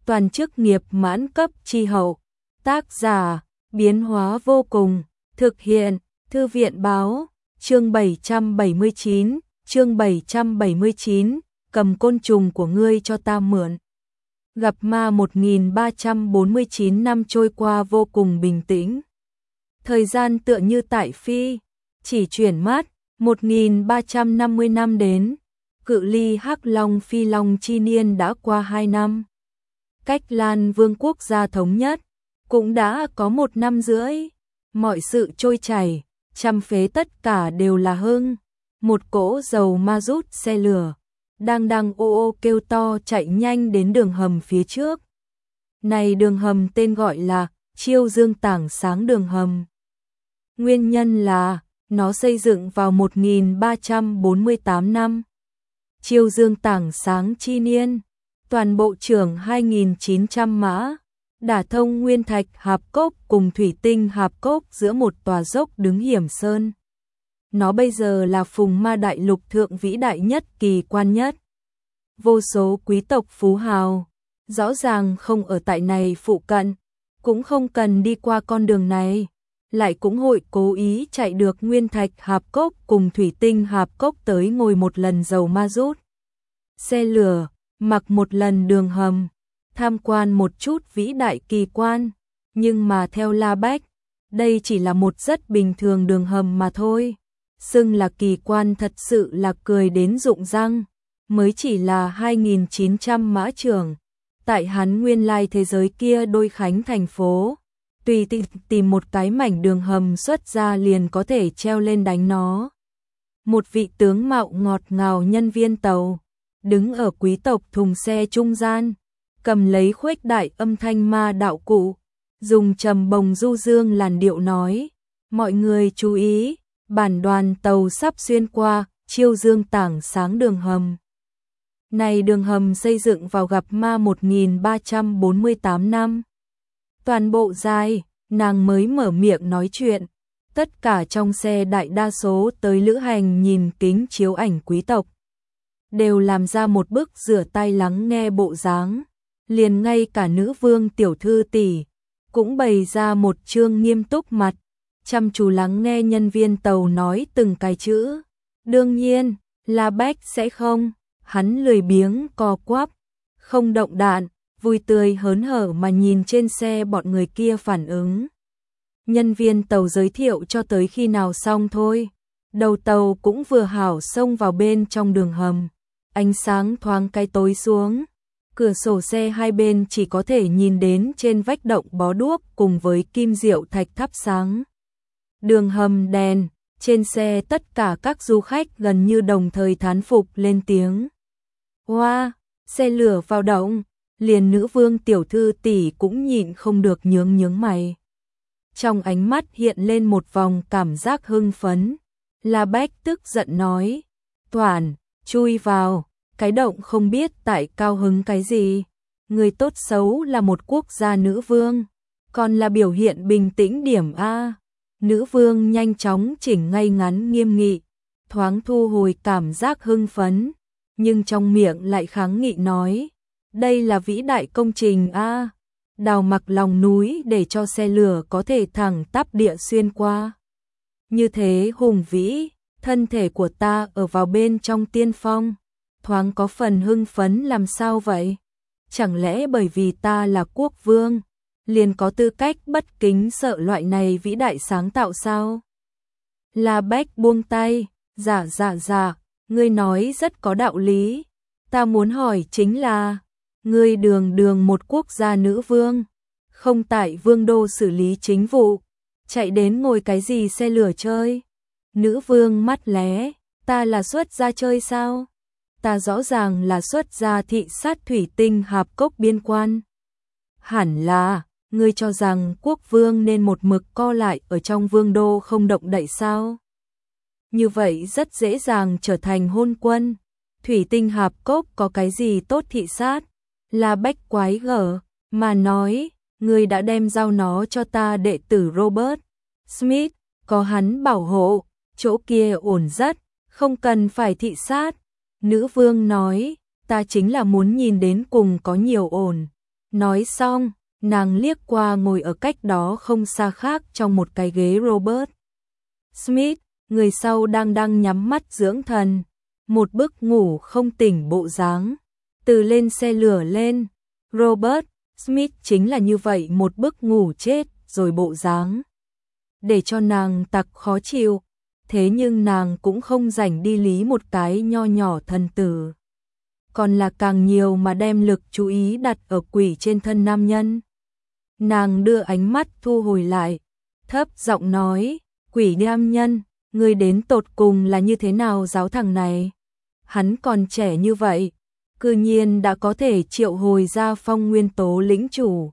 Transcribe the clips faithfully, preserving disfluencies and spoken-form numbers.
toàn chức nghiệp mãn cấp chi hậu. Tác giả, biến hóa vô cùng, thực hiện, Thư viện báo, chương bảy trăm bảy mươi chín, chương bảy trăm bảy mươi chín, cầm côn trùng của ngươi cho ta mượn. Gặp ma một nghìn ba trăm bốn mươi chín năm trôi qua vô cùng bình tĩnh. Thời gian tựa như tại phi, chỉ chuyển mắt, một nghìn ba trăm năm mươi năm đến, cự ly Hắc Long Phi Long chi niên đã qua hai năm. Cách Lan Vương quốc gia thống nhất, cũng đã có một năm rưỡi, mọi sự trôi chảy, trăm phế tất cả đều là hưng. Một cỗ dầu ma rút xe lửa, đang đang ô ô kêu to chạy nhanh đến đường hầm phía trước. Này đường hầm tên gọi là Chiêu Dương Tảng Sáng đường hầm. Nguyên nhân là, nó xây dựng vào một nghìn ba trăm bốn mươi tám năm. Chiêu Dương Tảng Sáng chi niên, toàn bộ trưởng hai nghìn chín trăm mã, đả thông nguyên thạch hạp cốc cùng thủy tinh hạp cốc giữa một tòa dốc đứng hiểm sơn. Nó bây giờ là phùng ma đại lục thượng vĩ đại nhất, kỳ quan nhất. Vô số quý tộc phú hào, rõ ràng không ở tại này phụ cận, cũng không cần đi qua con đường này, lại cũng hội cố ý chạy được nguyên thạch hạp cốc cùng thủy tinh hạp cốc tới ngồi một lần dầu ma rút xe lửa, mặc một lần đường hầm, tham quan một chút vĩ đại kỳ quan, nhưng mà theo La Bách, đây chỉ là một rất bình thường đường hầm mà thôi. Xưng là kỳ quan thật sự là cười đến rụng răng, mới chỉ là hai nghìn chín trăm mã trưởng, tại hắn nguyên lai thế giới kia đôi khánh thành phố, tùy tìm một cái mảnh đường hầm xuất ra liền có thể treo lên đánh nó. Một vị tướng mạo ngọt ngào nhân viên tàu, đứng ở quý tộc thùng xe trung gian, cầm lấy khuếch đại âm thanh ma đạo cụ, dùng trầm bồng du dương làn điệu nói, mọi người chú ý, bản đoàn tàu sắp xuyên qua Chiêu Dương Tảng Sáng đường hầm. Này đường hầm xây dựng vào gặp ma một nghìn ba trăm bốn mươi tám năm. Toàn bộ dài, nàng mới mở miệng nói chuyện, tất cả trong xe đại đa số tới lữ hành nhìn kính chiếu ảnh quý tộc, đều làm ra một bức rửa tay lắng nghe bộ dáng, liền ngay cả nữ vương tiểu thư tỷ cũng bày ra một trương nghiêm túc mặt, chăm chú lắng nghe nhân viên tàu nói từng cái chữ. Đương nhiên, La Bách sẽ không, hắn lười biếng co quắp, không động đạn, vui tươi hớn hở mà nhìn trên xe bọn người kia phản ứng. Nhân viên tàu giới thiệu cho tới khi nào xong thôi, đầu tàu cũng vừa hảo xông vào bên trong đường hầm, ánh sáng thoáng cái tối xuống, cửa sổ xe hai bên chỉ có thể nhìn đến trên vách động bó đuốc cùng với kim diệu thạch thắp sáng. Đường hầm đèn, trên xe tất cả các du khách gần như đồng thời thán phục lên tiếng. Hoa, wow, xe lửa vào động, liền nữ vương tiểu thư tỷ cũng nhịn không được nhướng nhướng mày. Trong ánh mắt hiện lên một vòng cảm giác hưng phấn, La Bách tức giận nói, Toản, chui vào, cái động không biết tại cao hứng cái gì, người tốt xấu là một quốc gia nữ vương, còn là biểu hiện bình tĩnh điểm A. Nữ vương nhanh chóng chỉnh ngay ngắn nghiêm nghị, thoáng thu hồi cảm giác hưng phấn, nhưng trong miệng lại kháng nghị nói, đây là vĩ đại công trình A, đào mặc lòng núi để cho xe lửa có thể thẳng tắp địa xuyên qua. Như thế hùng vĩ, thân thể của ta ở vào bên trong tiên phong, thoáng có phần hưng phấn làm sao vậy? Chẳng lẽ bởi vì ta là quốc vương, liền có tư cách bất kính sợ loại này vĩ đại sáng tạo sao? La Bách buông tay, dạ dạ dạ, ngươi nói rất có đạo lý. Ta muốn hỏi chính là, ngươi đường đường một quốc gia nữ vương, không tại vương đô xử lý chính vụ, chạy đến ngồi cái gì xe lửa chơi? Nữ vương mắt lé, ta là xuất gia chơi sao? Ta rõ ràng là xuất gia thị sát thủy tinh hạp cốc biên quan. Hẳn là, ngươi cho rằng quốc vương nên một mực co lại ở trong vương đô không động đậy sao? Như vậy rất dễ dàng trở thành hôn quân. Thủy tinh hạp cốc có cái gì tốt thị sát? La Bách quái gở, mà nói, ngươi đã đem giao nó cho ta đệ tử Robert Smith, có hắn bảo hộ, chỗ kia ổn rất, không cần phải thị sát. Nữ vương nói, ta chính là muốn nhìn đến cùng có nhiều ổn. Nói xong, nàng liếc qua ngồi ở cách đó không xa khác trong một cái ghế Robert Smith, người sau đang đang nhắm mắt dưỡng thần, một bức ngủ không tỉnh bộ dáng. Từ lên xe lửa lên, Robert Smith chính là như vậy một bức ngủ chết rồi bộ dáng. Để cho nàng tặc khó chịu, thế nhưng nàng cũng không rảnh đi lý một cái nho nhỏ thần tử. Còn là càng nhiều mà đem lực chú ý đặt ở quỷ trên thân nam nhân. Nàng đưa ánh mắt thu hồi lại, thấp giọng nói, quỷ nam nhân, ngươi đến tột cùng là như thế nào giáo thằng này? Hắn còn trẻ như vậy, cư nhiên đã có thể triệu hồi ra phong nguyên tố lĩnh chủ.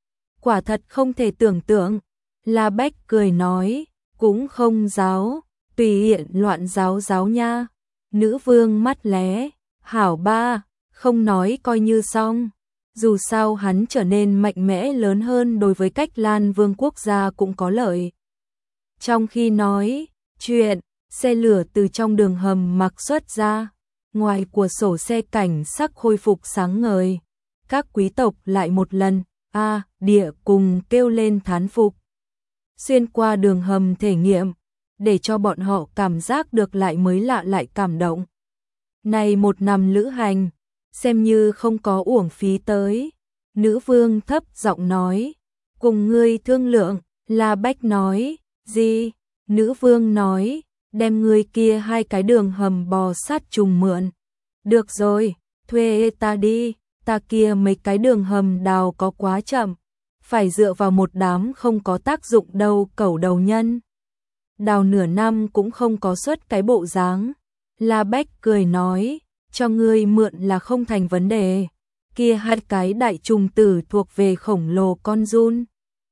Quả thật không thể tưởng tượng. La Bách cười nói, cũng không giáo, tùy hiện loạn giáo giáo nha. Nữ vương mắt lé, hảo ba, không nói coi như xong. Dù sao hắn trở nên mạnh mẽ lớn hơn đối với cách Lan Vương quốc gia cũng có lợi. Trong khi nói chuyện, xe lửa từ trong đường hầm mặc xuất ra. Ngoài của sổ xe cảnh sắc khôi phục sáng ngời. Các quý tộc lại một lần, a địa cùng kêu lên thán phục. Xuyên qua đường hầm thể nghiệm, để cho bọn họ cảm giác được lại mới lạ lại cảm động. Này một năm lữ hành, xem như không có uổng phí tới. Nữ vương thấp giọng nói, cùng ngươi thương lượng. La Bách nói, gì? Nữ vương nói, đem ngươi kia hai cái đường hầm bò sát trùng mượn. Được rồi, thuê ta đi, ta kia mấy cái đường hầm đào có quá chậm, phải dựa vào một đám không có tác dụng đâu cẩu đầu nhân. Đào nửa năm cũng không có xuất cái bộ dáng. La Bách cười nói, cho ngươi mượn là không thành vấn đề. Kia hai cái đại trùng tử thuộc về khổng lồ con giun,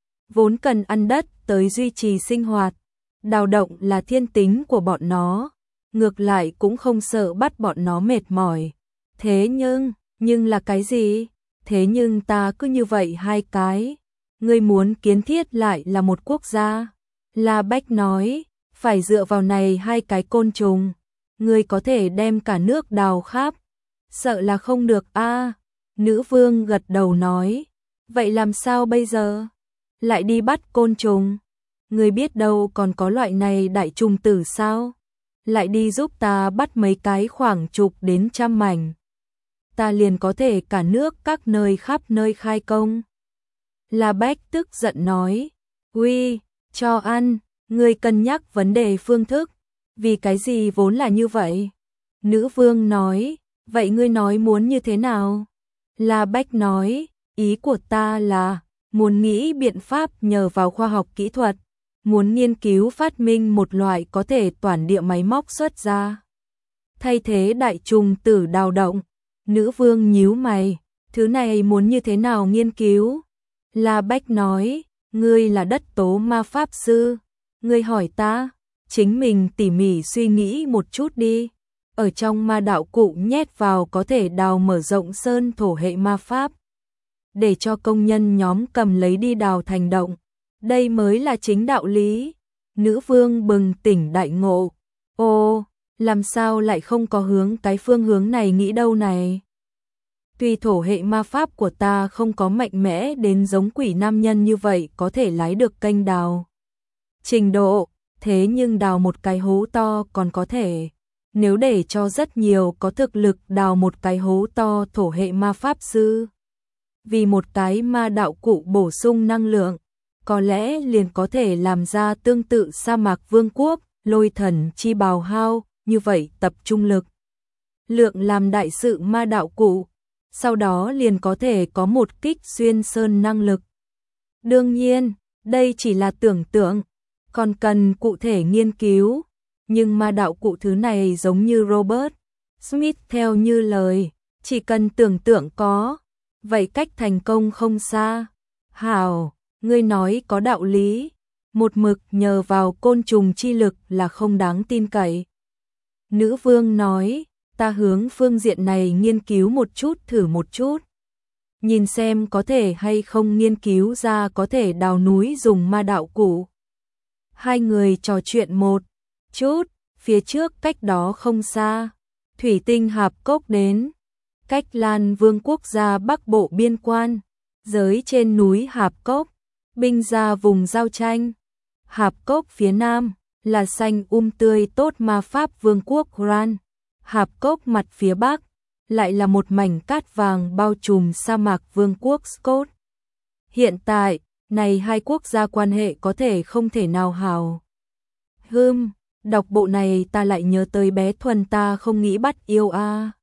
vốn cần ăn đất tới duy trì sinh hoạt. Đào động là thiên tính của bọn nó, ngược lại cũng không sợ bắt bọn nó mệt mỏi. Thế nhưng, nhưng là cái gì? Thế nhưng ta cứ như vậy hai cái. Ngươi muốn kiến thiết lại là một quốc gia. La Bách nói, phải dựa vào này hai cái côn trùng. Ngươi có thể đem cả nước đào khắp. Sợ là không được a. Nữ vương gật đầu nói, vậy làm sao bây giờ? Lại đi bắt côn trùng. Ngươi biết đâu còn có loại này đại trùng tử sao? Lại đi giúp ta bắt mấy cái khoảng chục đến trăm mảnh. Ta liền có thể cả nước các nơi khắp nơi khai công. La Bách tức giận nói, uy, cho ăn, ngươi cân nhắc vấn đề phương thức. Vì cái gì vốn là như vậy? Nữ vương nói, vậy ngươi nói muốn như thế nào? La Bách nói, ý của ta là, muốn nghĩ biện pháp nhờ vào khoa học kỹ thuật. Muốn nghiên cứu phát minh một loại có thể toàn địa máy móc xuất ra. Thay thế đại trùng tử đào động. Nữ vương nhíu mày, thứ này muốn như thế nào nghiên cứu? La Bách nói, ngươi là đất tố ma pháp sư. Ngươi hỏi ta, chính mình tỉ mỉ suy nghĩ một chút đi. Ở trong ma đạo cụ nhét vào có thể đào mở rộng sơn thổ hệ ma pháp. Để cho công nhân nhóm cầm lấy đi đào thành động. Đây mới là chính đạo lý. Nữ vương bừng tỉnh đại ngộ. Ồ, làm sao lại không có hướng cái phương hướng này nghĩ đâu này? Tuy thổ hệ ma pháp của ta không có mạnh mẽ đến giống quỷ nam nhân như vậy có thể lái được kênh đào trình độ, thế nhưng đào một cái hố to còn có thể. Nếu để cho rất nhiều có thực lực đào một cái hố to thổ hệ ma pháp sư, vì một cái ma đạo cụ bổ sung năng lượng, có lẽ liền có thể làm ra tương tự sa mạc vương quốc, lôi thần chi bào hao, như vậy tập trung lực lượng làm đại sự ma đạo cụ, sau đó liền có thể có một kích xuyên sơn năng lực. Đương nhiên, đây chỉ là tưởng tượng, còn cần cụ thể nghiên cứu, nhưng ma đạo cụ thứ này giống như Robert Smith theo như lời, chỉ cần tưởng tượng có, vậy cách thành công không xa. Hảo, ngươi nói có đạo lý, một mực nhờ vào côn trùng chi lực là không đáng tin cậy. Nữ vương nói, ta hướng phương diện này nghiên cứu một chút thử một chút. Nhìn xem có thể hay không nghiên cứu ra có thể đào núi dùng ma đạo cụ. Hai người trò chuyện một chút, phía trước cách đó không xa, thủy tinh hạp cốc đến, cách Lan Vương quốc gia bắc bộ biên quan, giới trên núi Hạp Cốc, binh ra vùng giao tranh. Hạp Cốc phía nam là xanh um tươi tốt ma pháp vương quốc Gran. Hạp Cốc mặt phía bắc lại là một mảnh cát vàng bao trùm sa mạc vương quốc Scott. Hiện tại, này hai quốc gia quan hệ có thể không thể nào hào. Hừm, đọc bộ này ta lại nhớ tới bé Thuần ta không nghĩ bắt yêu a. À.